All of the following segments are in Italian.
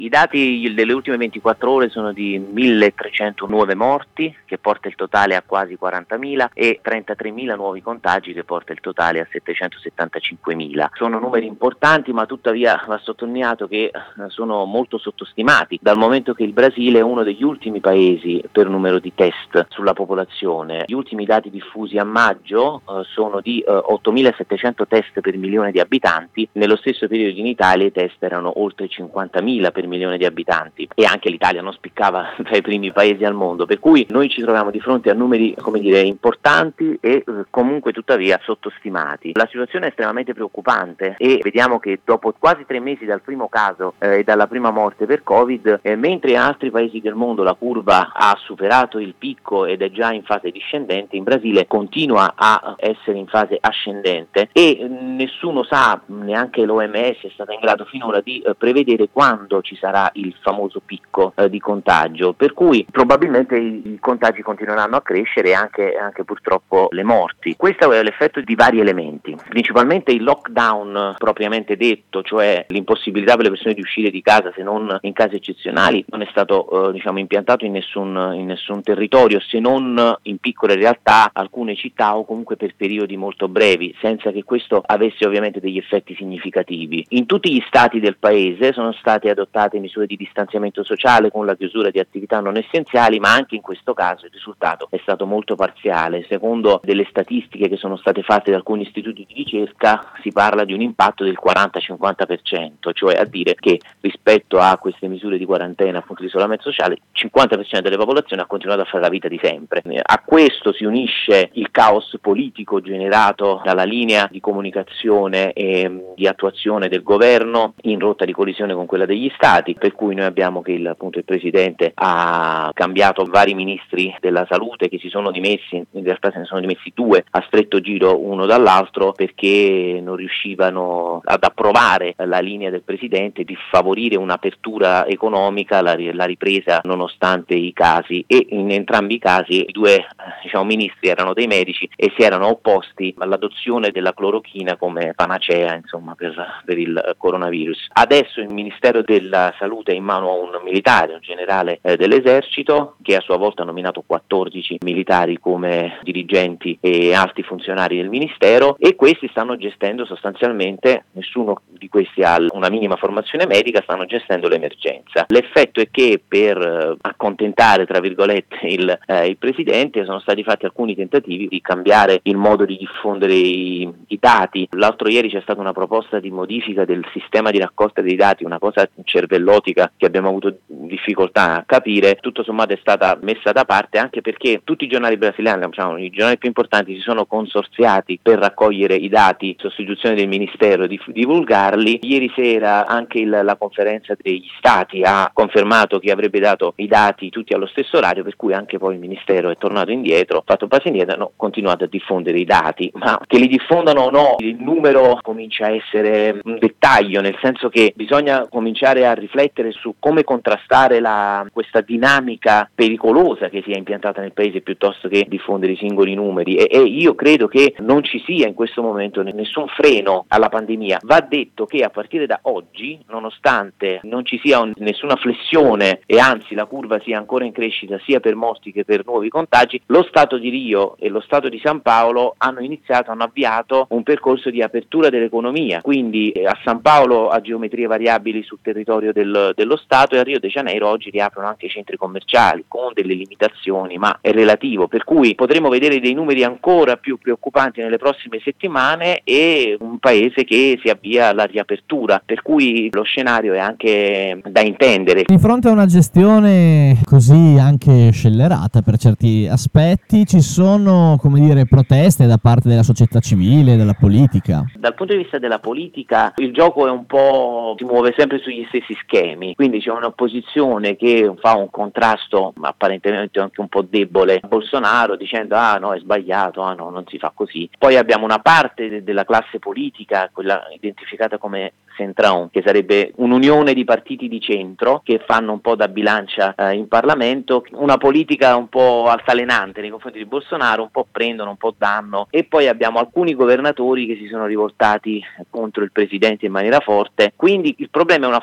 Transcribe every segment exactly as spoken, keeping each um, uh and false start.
I dati delle ultime ventiquattro ore sono di milletrecento nuove morti, che porta il totale a quasi quarantamila, e trentatremila nuovi contagi, che porta il totale a settecentosettantacinquemila. Sono numeri importanti, ma tuttavia va sottolineato che sono molto sottostimati, dal momento che il Brasile è uno degli ultimi paesi per numero di test sulla popolazione. Gli ultimi dati diffusi a maggio eh, sono di eh, ottomilasettecento test per milione di abitanti. Nello stesso periodo in Italia i test erano oltre cinquantamila per milione di abitanti, e anche l'Italia non spiccava tra i primi paesi al mondo, per cui noi ci troviamo di fronte a numeri, come dire, importanti e eh, comunque tuttavia sottostimati. La situazione è estremamente preoccupante e vediamo che dopo quasi tre mesi dal primo caso eh, e dalla prima morte per Covid, eh, mentre in altri paesi del mondo la curva ha superato il picco ed è già in fase discendente, in Brasile continua a essere in fase ascendente e eh, nessuno sa, neanche l'O M S è stata in grado finora di eh, prevedere quando ci sarà il famoso picco eh, di contagio, per cui probabilmente i, i contagi continueranno a crescere e anche, anche purtroppo le morti. Questo è l'effetto di vari elementi, principalmente il lockdown propriamente detto, cioè l'impossibilità per le persone di uscire di casa se non in casi eccezionali, non è stato eh, diciamo impiantato in nessun, in nessun territorio, se non in piccole realtà, alcune città, o comunque per periodi molto brevi, senza che questo avesse ovviamente degli effetti significativi. In tutti gli stati del paese sono state adottate misure di distanziamento sociale con la chiusura di attività non essenziali, ma anche in questo caso il risultato è stato molto parziale. Secondo delle statistiche che sono state fatte da alcuni istituti di ricerca si parla di un impatto del quaranta cinquanta per cento, cioè a dire che rispetto a queste misure di quarantena, appunto di isolamento sociale, il cinquanta per cento delle popolazioni ha continuato a fare la vita di sempre. A questo si unisce il caos politico generato dalla linea di comunicazione e di attuazione del governo in rotta di collisione con quella degli stati, per cui noi abbiamo che il, appunto, il Presidente ha cambiato vari ministri della salute che si sono dimessi, in realtà se ne sono dimessi due a stretto giro uno dall'altro, perché non riuscivano ad approvare la linea del Presidente di favorire un'apertura economica, la, la ripresa nonostante i casi, e in entrambi i casi i due diciamo, ministri erano dei medici e si erano opposti all'adozione della clorochina come panacea insomma per, per il coronavirus. Adesso il Ministero della Salute è in mano a un militare, un generale eh, dell'esercito, che a sua volta ha nominato quattordici militari come dirigenti e alti funzionari del ministero, e questi stanno gestendo sostanzialmente, nessuno di questi ha una minima formazione medica, stanno gestendo l'emergenza. L'effetto è che per eh, accontentare tra virgolette il, eh, il Presidente sono stati fatti alcuni tentativi di cambiare il modo di diffondere i, i dati. L'altro ieri c'è stata una proposta di modifica del sistema di raccolta dei dati, una cosa cervellotica che abbiamo avuto difficoltà a capire, tutto sommato è stata messa da parte, anche perché tutti i giornali brasiliani, diciamo, i giornali più importanti, si sono consorziati per raccogliere i dati, sostituzione del Ministero, di divulgarli. Ieri sera anche il, la conferenza degli Stati ha confermato che avrebbe dato i dati tutti allo stesso orario, per cui anche poi il Ministero è tornato indietro, ha fatto un passo indietro, hanno continuato a diffondere i dati, ma che li diffondano o no, il numero comincia a essere un dettaglio, nel senso che bisogna cominciare a riflettere su come contrastare la, questa dinamica pericolosa che si è impiantata nel paese, piuttosto che diffondere i singoli numeri, e, e io credo che non ci sia in questo momento nessun freno alla pandemia. Va detto che a partire da oggi, nonostante non ci sia un, nessuna flessione e anzi la curva sia ancora in crescita sia per morti che per nuovi contagi, lo Stato di Rio e lo Stato di San Paolo hanno iniziato, hanno avviato un percorso di apertura dell'economia, quindi eh, a San Paolo a geometrie variabili sul territorio del, dello Stato, e a Rio de Janeiro oggi riaprono anche i centri commerciali con delle limitazioni, ma è relativo, per cui potremo vedere dei numeri ancora più preoccupanti nelle prossime settimane e un paese che si avvia alla riapertura, per cui lo scenario è anche da intendere. Di fronte a una gestione così anche scellerata per certi aspetti, ci sono, come dire, proteste da parte della società civile, della politica? Dal punto di vista della politica il gioco è un po', si muove sempre sugli stessi schemi, quindi c'è un'opposizione che fa un contrasto apparentemente anche un po' debole a Bolsonaro, dicendo ah no è sbagliato, ah no non si fa così. Poi abbiamo una parte de- della classe politica, quella identificata come Centrão, che sarebbe un'unione di partiti di centro che fanno un po' da bilancia eh, in Parlamento, una politica un po' altalenante nei confronti di Bolsonaro, un po' prendono, un po' danno, e poi abbiamo alcuni governatori che si sono rivoltati contro il Presidente in maniera forte, quindi il problema è una forte polemica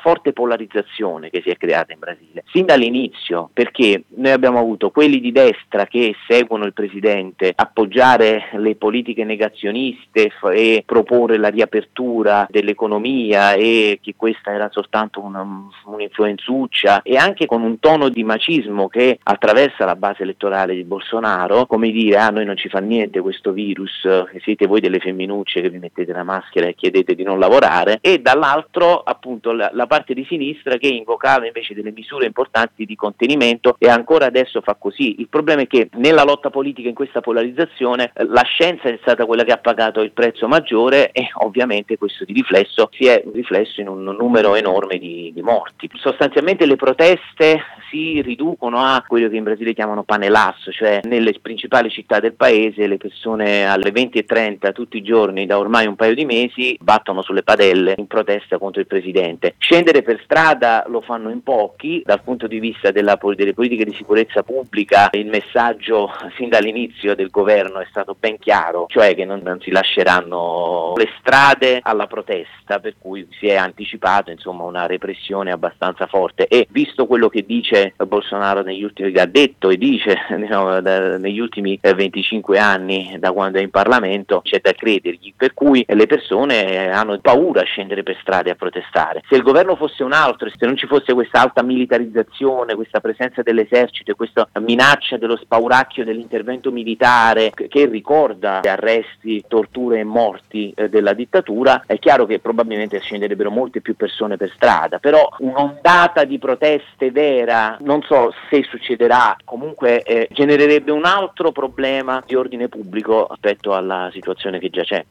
polarizzazione che si è creata in Brasile sin dall'inizio, perché noi abbiamo avuto quelli di destra che seguono il presidente appoggiare le politiche negazioniste f- e proporre la riapertura dell'economia e che questa era soltanto una, un'influenzuccia, e anche con un tono di macismo che attraversa la base elettorale di Bolsonaro, come dire: ah, noi non ci fa niente questo virus, siete voi delle femminucce che vi mettete la maschera e chiedete di non lavorare, e dall'altro appunto la, la parte di sinistra che invocava invece delle misure importanti di contenimento, e ancora adesso fa così. Il problema è che nella lotta politica, in questa polarizzazione, la scienza è stata quella che ha pagato il prezzo maggiore, e ovviamente questo di riflesso si è riflesso in un numero enorme di, di morti. Sostanzialmente le proteste si riducono a quello che in Brasile chiamano panelasso, cioè nelle principali città del paese le persone alle venti e trenta tutti i giorni da ormai un paio di mesi battono sulle padelle in protesta contro il presidente. Scendere per strada lo fanno in pochi. Dal punto di vista della, delle politiche di sicurezza pubblica, il messaggio sin dall'inizio del governo è stato ben chiaro, cioè che non, non si lasceranno le strade alla protesta, per cui si è anticipato insomma una repressione abbastanza forte. E visto quello che dice Bolsonaro negli ultimi, ha detto e dice no, da, negli ultimi eh, venticinque anni da quando è in Parlamento, c'è da credergli, per cui le persone hanno paura a scendere per strade a protestare. Se il governo fosse un altro, se non ci fosse questa alta militarizzazione, questa presenza dell'esercito e questa minaccia dello spauracchio dell'intervento militare che, che ricorda arresti, torture e morti eh, della dittatura, è chiaro che probabilmente scenderebbero molte più persone per strada. Però un'ondata di proteste vera, non so se succederà, comunque eh, genererebbe un altro problema di ordine pubblico rispetto alla situazione che già c'è.